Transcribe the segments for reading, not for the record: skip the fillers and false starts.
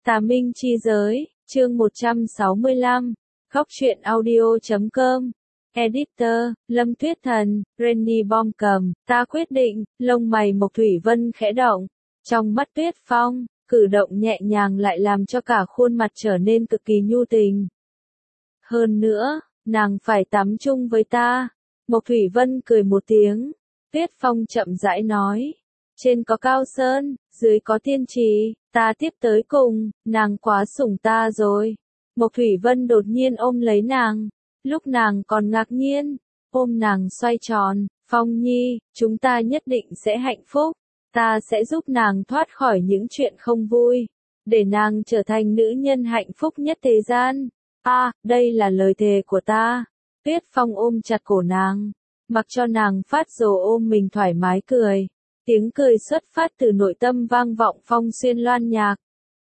Tà Minh chi giới, chương 165, Góc truyện audio.com. Editor, Lâm Tuyết Thần, Renny Bom cầm, ta quyết định, lông mày Mộc Thủy Vân khẽ động. Trong mắt Tuyết Phong, cử động nhẹ nhàng lại làm cho cả khuôn mặt trở nên cực kỳ nhu tình. Hơn nữa, nàng phải tắm chung với ta. Mộc Thủy Vân cười một tiếng. Tuyết Phong chậm rãi nói. Trên có Cao Sơn, dưới có Tiên Trì, ta tiếp tới cùng, nàng quá sủng ta rồi. Mộc Thủy Vân đột nhiên ôm lấy nàng. Lúc nàng còn ngạc nhiên, ôm nàng xoay tròn, Phong Nhi, chúng ta nhất định sẽ hạnh phúc. Ta sẽ giúp nàng thoát khỏi những chuyện không vui, để nàng trở thành nữ nhân hạnh phúc nhất thế gian. Đây là lời thề của ta. Tuyết Phong ôm chặt cổ nàng, mặc cho nàng phát rồ ôm mình thoải mái cười. Tiếng cười xuất phát từ nội tâm vang vọng phong xuyên loan nhạc.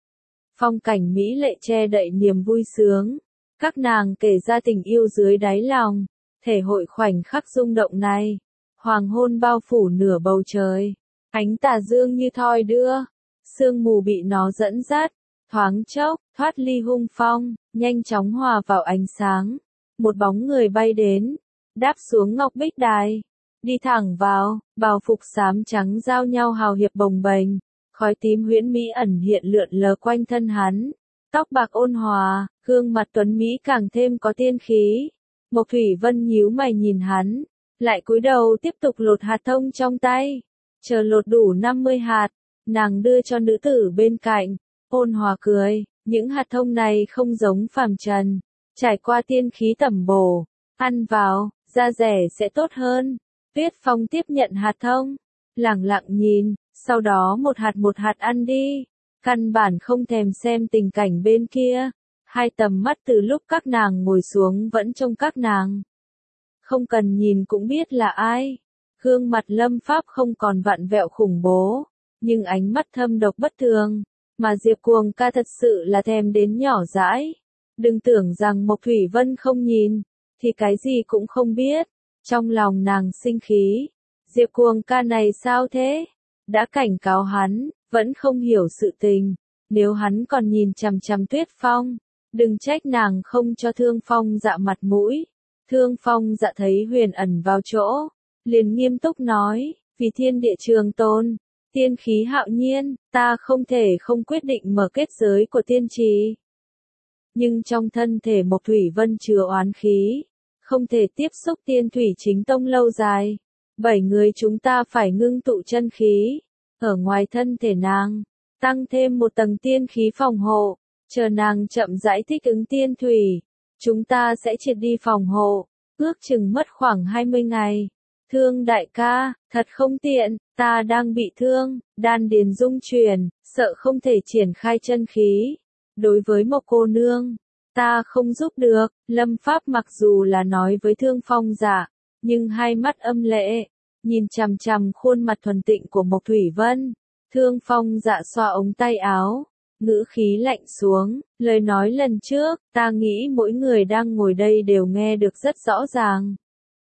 Phong cảnh mỹ lệ che đậy niềm vui sướng. Các nàng kể ra tình yêu dưới đáy lòng, thể hội khoảnh khắc rung động này. Hoàng hôn bao phủ nửa bầu trời, ánh tà dương như thoi đưa, sương mù bị nó dẫn dắt, thoáng chốc, thoát ly hung phong, nhanh chóng hòa vào ánh sáng. Một bóng người bay đến, đáp xuống ngọc bích đài, đi thẳng vào, bào phục xám trắng giao nhau hào hiệp bồng bềnh, khói tím huyễn mỹ ẩn hiện lượn lờ quanh thân hắn. Tóc bạc ôn hòa, gương mặt tuấn mỹ càng thêm có tiên khí. Mộc Thủy Vân nhíu mày nhìn hắn, lại cúi đầu tiếp tục lột hạt thông trong tay. Chờ lột đủ 50 hạt, nàng đưa cho nữ tử bên cạnh, ôn hòa cười, những hạt thông này không giống phàm trần, trải qua tiên khí tẩm bổ, ăn vào, da rẻ sẽ tốt hơn. Tuyết Phong tiếp nhận hạt thông, lẳng lặng nhìn, sau đó một hạt ăn đi. Căn bản không thèm xem tình cảnh bên kia, hai tầm mắt từ lúc các nàng ngồi xuống vẫn trông các nàng. Không cần nhìn cũng biết là ai. Gương mặt Lâm Pháp không còn vặn vẹo khủng bố, nhưng ánh mắt thâm độc bất thường, mà Diệp Cuồng ca thật sự là thèm đến nhỏ dãi. Đừng tưởng rằng Mộc Thủy Vân không nhìn, thì cái gì cũng không biết. Trong lòng nàng sinh khí, Diệp Cuồng ca này sao thế? Đã cảnh cáo hắn, vẫn không hiểu sự tình. Nếu hắn còn nhìn chằm chằm Tuyết Phong, đừng trách nàng không cho Thương Phong Dạ mặt mũi. Thương Phong Dạ thấy huyền ẩn vào chỗ, liền nghiêm túc nói, vì thiên địa trường tồn, tiên khí hạo nhiên, ta không thể không quyết định mở kết giới của tiên trì. Nhưng trong thân thể Mộc Thủy Vân chứa oán khí, không thể tiếp xúc tiên thủy chính tông lâu dài. 7 người chúng ta phải ngưng tụ chân khí, ở ngoài thân thể nàng, tăng thêm một tầng tiên khí phòng hộ, chờ nàng chậm rãi thích ứng tiên thủy, chúng ta sẽ triệt đi phòng hộ, ước chừng mất khoảng 20 ngày. Thương đại ca, thật không tiện, ta đang bị thương, đan điền rung chuyển, sợ không thể triển khai chân khí. Đối với Mộc cô nương, ta không giúp được. Lâm Pháp mặc dù là nói với Thương Phong Dạ, nhưng hai mắt âm lệ, nhìn chằm chằm khuôn mặt thuần tịnh của Mộc Thủy Vân. Thương Phong Dạ xoa ống tay áo, ngữ khí lạnh xuống, lời nói lần trước, ta nghĩ mỗi người đang ngồi đây đều nghe được rất rõ ràng.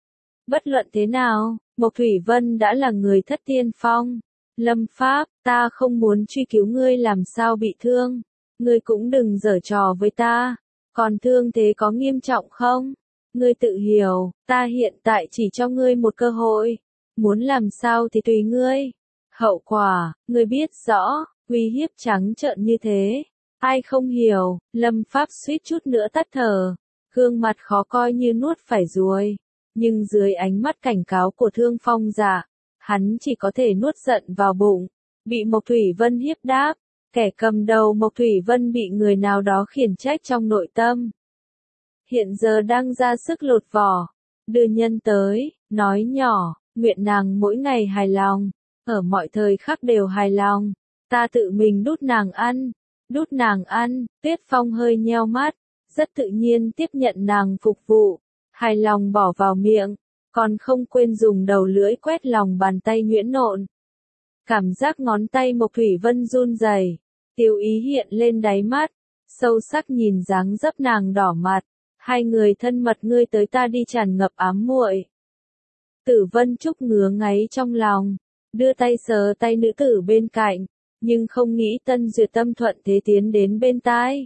Bất luận thế nào, Mộc Thủy Vân đã là người thất tiên phong. Lâm Pháp, ta không muốn truy cứu ngươi làm sao bị thương. Ngươi cũng đừng giở trò với ta. Còn thương thế có nghiêm trọng không? Ngươi tự hiểu, ta hiện tại chỉ cho ngươi một cơ hội. Muốn làm sao thì tùy ngươi. Hậu quả, ngươi biết rõ, uy hiếp trắng trợn như thế. Ai không hiểu, Lâm Pháp suýt chút nữa tắt thở. Gương mặt khó coi như nuốt phải ruồi. Nhưng dưới ánh mắt cảnh cáo của Thương Phong Dạ, hắn chỉ có thể nuốt giận vào bụng. Bị Mộc Thủy Vân hiếp đáp, kẻ cầm đầu Mộc Thủy Vân bị người nào đó khiển trách trong nội tâm. Hiện giờ đang ra sức lột vỏ, đưa nhân tới, nói nhỏ, nguyện nàng mỗi ngày hài lòng, ở mọi thời khắc đều hài lòng, ta tự mình đút nàng ăn. Tuyết Phong hơi nheo mắt, rất tự nhiên tiếp nhận nàng phục vụ, hài lòng bỏ vào miệng, còn không quên dùng đầu lưỡi quét lòng bàn tay nhuyễn nộn. Cảm giác ngón tay Mộc Thủy Vân run rẩy, tiêu ý hiện lên đáy mắt, sâu sắc nhìn dáng dấp nàng đỏ mặt, hai người thân mật ngươi tới ta đi tràn ngập ám muội. Tử Vân Trúc ngứa ngáy trong lòng, đưa tay sờ tay nữ tử bên cạnh, nhưng không nghĩ Tân Duyệt Tâm thuận thế tiến đến bên tai.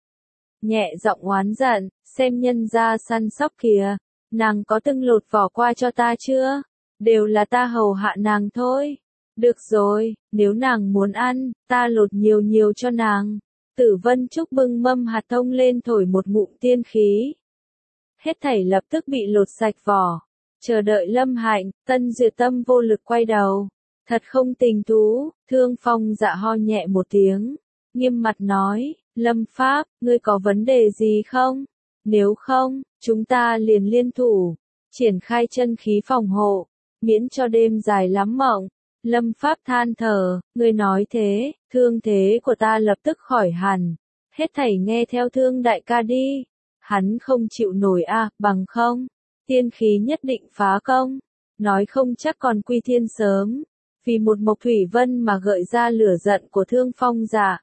Nhẹ giọng oán giận, xem nhân gia săn sóc kìa, nàng có từng lột vỏ qua cho ta chưa? Đều là ta hầu hạ nàng thôi. Được rồi, nếu nàng muốn ăn, ta lột nhiều nhiều cho nàng. Tử Vân Trúc bưng mâm hạt thông lên thổi một ngụm tiên khí. Hết thảy lập tức bị lột sạch vỏ. Chờ đợi Lâm Hạnh, Tân Duyệt Tâm vô lực quay đầu. Thật không tình thú, Thương Phong Dạ ho nhẹ một tiếng. Nghiêm mặt nói, Lâm Pháp, ngươi có vấn đề gì không? Nếu không, chúng ta liền liên thủ. Triển khai chân khí phòng hộ, miễn cho đêm dài lắm mộng. Lâm Pháp than thở, ngươi nói thế, thương thế của ta lập tức khỏi hẳn. Hết thảy nghe theo Thương đại ca đi. Hắn không chịu nổi bằng không. Tiên khí nhất định phá công. Nói không chắc còn quy thiên sớm. Vì một Mộc Thủy Vân mà gợi ra lửa giận của Thương Phong Dạ.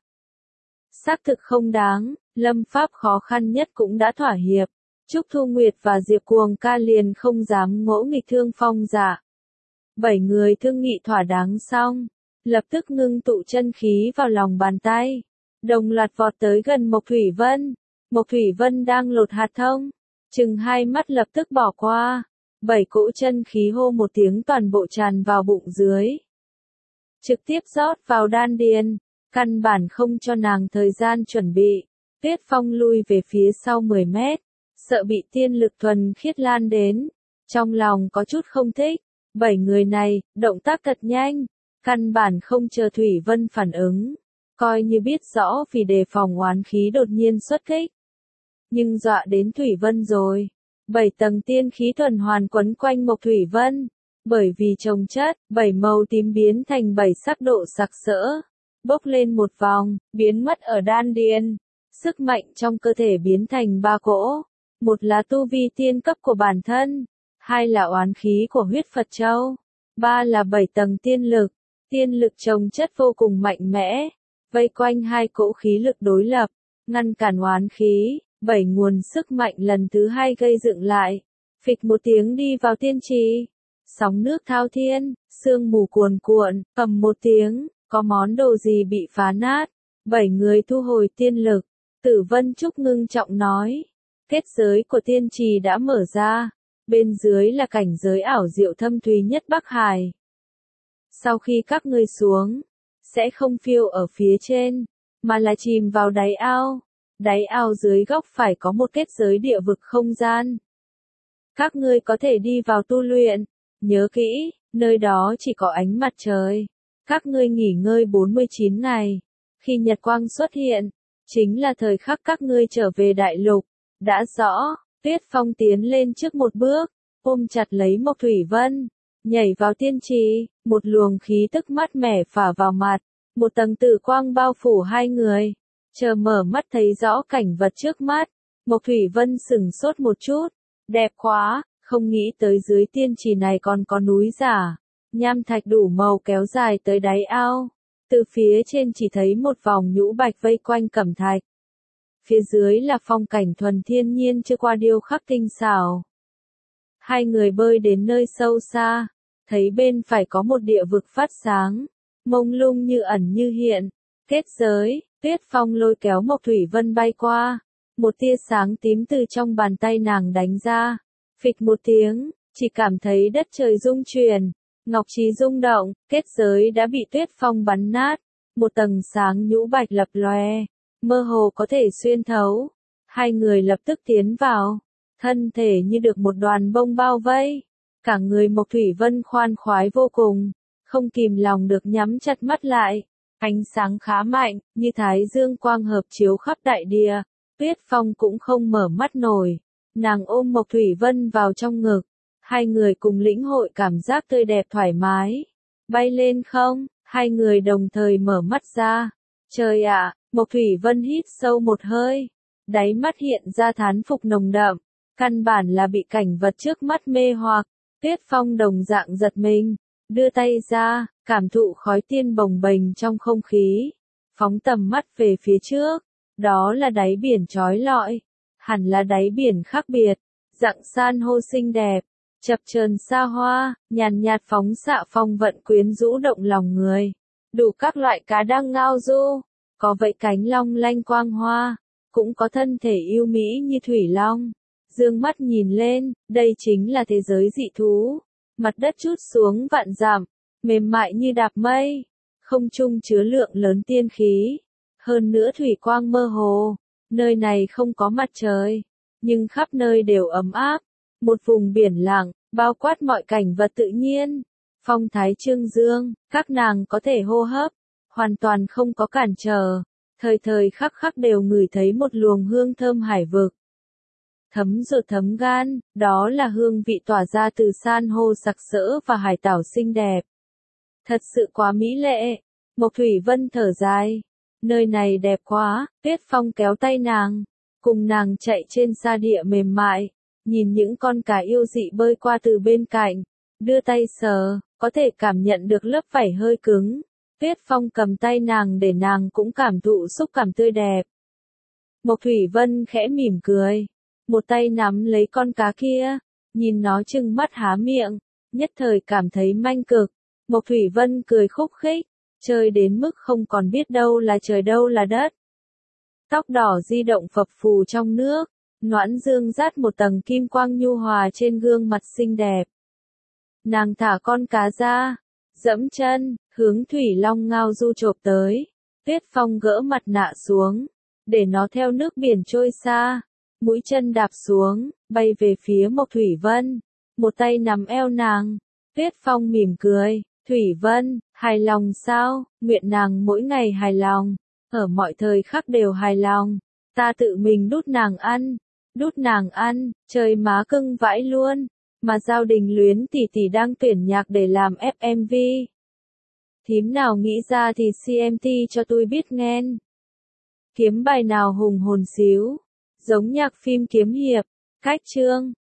Xác thực không đáng, Lâm Pháp khó khăn nhất cũng đã thỏa hiệp. Trúc Thu Nguyệt và Diệp Cuồng Ca liền không dám ngỗ nghịch Thương Phong Dạ. 7 người thương nghị thỏa đáng xong, lập tức ngưng tụ chân khí vào lòng bàn tay, đồng loạt vọt tới gần Mộc Thủy Vân. Mộc Thủy Vân đang lột hạt thông, chừng hai mắt lập tức bỏ qua, 7 cỗ chân khí hô một tiếng toàn bộ tràn vào bụng dưới, trực tiếp rót vào đan điền, căn bản không cho nàng thời gian chuẩn bị. Tuyết Phong lui về phía sau 10 mét, sợ bị tiên lực thuần khiết lan đến, trong lòng có chút không thích. 7 người này, động tác thật nhanh, căn bản không chờ Thủy Vân phản ứng, coi như biết rõ vì đề phòng oán khí đột nhiên xuất kích. Nhưng dọa đến Thủy Vân rồi. 7 tầng tiên khí tuần hoàn quấn quanh Mộc Thủy Vân, bởi vì chồng chất, 7 màu tím biến thành 7 sắc độ sặc sỡ, bốc lên một vòng, biến mất ở đan điền. Sức mạnh trong cơ thể biến thành 3 cỗ, một là tu vi tiên cấp của bản thân, 2 là oán khí của huyết Phật Châu, 3 là 7 tầng tiên lực chồng chất vô cùng mạnh mẽ, vây quanh 2 cỗ khí lực đối lập, ngăn cản oán khí, 7 nguồn sức mạnh lần thứ 2 gây dựng lại, phịch một tiếng đi vào tiên trì, sóng nước thao thiên, sương mù cuồn cuộn, ầm một tiếng, có món đồ gì bị phá nát, 7 người thu hồi tiên lực, Tử Vân Trúc ngưng trọng nói, kết giới của tiên trì đã mở ra. Bên dưới là cảnh giới ảo diệu thâm thúy nhất Bắc Hải. Sau khi các ngươi xuống, sẽ không phiêu ở phía trên, mà là chìm vào đáy ao. Đáy ao dưới góc phải có một kết giới địa vực không gian. Các ngươi có thể đi vào tu luyện, nhớ kỹ, nơi đó chỉ có ánh mặt trời. Các ngươi nghỉ ngơi 49 ngày. Khi nhật quang xuất hiện, chính là thời khắc các ngươi trở về đại lục. Đã rõ. Tuyết Phong tiến lên trước một bước, ôm chặt lấy Mộc Thủy Vân, nhảy vào tiên trì, một luồng khí tức mát mẻ phả vào mặt, một tầng tử quang bao phủ hai người. Chờ mở mắt thấy rõ cảnh vật trước mắt, Mộc Thủy Vân sửng sốt một chút, đẹp quá, không nghĩ tới dưới tiên trì này còn có núi giả, nham thạch đủ màu kéo dài tới đáy ao, từ phía trên chỉ thấy một vòng nhũ bạch vây quanh cẩm thạch. Phía dưới là phong cảnh thuần thiên nhiên chưa qua điêu khắc tinh xảo. Hai người bơi đến nơi sâu xa, thấy bên phải có một địa vực phát sáng, mông lung như ẩn như hiện, kết giới, Tuyết Phong lôi kéo Mộc Thủy Vân bay qua, một tia sáng tím từ trong bàn tay nàng đánh ra, phịch một tiếng, chỉ cảm thấy đất trời rung chuyển, ngọc trí rung động, kết giới đã bị Tuyết Phong bắn nát, một tầng sáng nhũ bạch lập lòe, mơ hồ có thể xuyên thấu. Hai người lập tức tiến vào, thân thể như được một đoàn bông bao vây, cả người Mộc Thủy Vân khoan khoái vô cùng, không kìm lòng được nhắm chặt mắt lại. Ánh sáng khá mạnh, như thái dương quang hợp chiếu khắp đại địa, Tuyết Phong cũng không mở mắt nổi. Nàng ôm Mộc Thủy Vân vào trong ngực, hai người cùng lĩnh hội cảm giác tươi đẹp thoải mái. Bay lên không, hai người đồng thời mở mắt ra. Trời ạ, Mộc Thủy Vân hít sâu một hơi, đáy mắt hiện ra thán phục nồng đậm, căn bản là bị cảnh vật trước mắt mê hoặc. Tuyết Phong đồng dạng giật mình, đưa tay ra, cảm thụ khói tiên bồng bềnh trong không khí, phóng tầm mắt về phía trước, đó là đáy biển chói lọi, hẳn là đáy biển khác biệt, dạng san hô xinh đẹp, chập chờn xa hoa, nhàn nhạt phóng xạ phong vận quyến rũ động lòng người. đủ các loại cá đang ngao du, có vẫy cánh long lanh quang hoa, cũng có thân thể yêu mỹ như thủy long. Dương mắt nhìn lên, đây chính là thế giới dị thú. Mặt đất trút xuống vạn dặm, mềm mại như đạp mây, không trung chứa lượng lớn tiên khí. Hơn nữa thủy quang mơ hồ, nơi này không có mặt trời, nhưng khắp nơi đều ấm áp. Một vùng biển lặng, bao quát mọi cảnh vật tự nhiên. Phong thái trương dương, các nàng có thể hô hấp, hoàn toàn không có cản trở. Thời thời khắc khắc đều ngửi thấy một luồng hương thơm hải vực. Thấm ruột thấm gan, đó là hương vị tỏa ra từ san hô sặc sỡ và hải tảo xinh đẹp. Thật sự quá mỹ lệ. Mộc Thủy Vân thở dài. Nơi này đẹp quá. Tuyết Phong kéo tay nàng, cùng nàng chạy trên sa địa mềm mại, nhìn những con cá yêu dị bơi qua từ bên cạnh, đưa tay sờ, có thể cảm nhận được lớp vảy hơi cứng. Tuyết Phong cầm tay nàng để nàng cũng cảm thụ xúc cảm tươi đẹp. Mộc Thủy Vân khẽ mỉm cười, một tay nắm lấy con cá kia, nhìn nó trừng mắt há miệng, nhất thời cảm thấy manh cực. Mộc Thủy Vân cười khúc khích, chơi đến mức không còn biết đâu là trời đâu là đất. Tóc đỏ di động phập phù trong nước, noãn dương dát một tầng kim quang nhu hòa trên gương mặt xinh đẹp. Nàng thả con cá ra, dẫm chân, hướng thủy long ngao du chộp tới. Tuyết Phong gỡ mặt nạ xuống, để nó theo nước biển trôi xa. Mũi chân đạp xuống, bay về phía Mộc Thủy Vân. Một tay nắm eo nàng. Tuyết Phong mỉm cười. Thủy Vân, hài lòng sao? Nguyện nàng mỗi ngày hài lòng, ở mọi thời khắc đều hài lòng. Ta tự mình đút nàng ăn, trời má cưng vãi luôn. Mà Giao Đình Luyến tỷ tỷ đang tuyển nhạc để làm FMV. Thím nào nghĩ ra thì CMT cho tôi biết nghen. Kiếm bài nào hùng hồn xíu, giống nhạc phim kiếm hiệp, cách chương.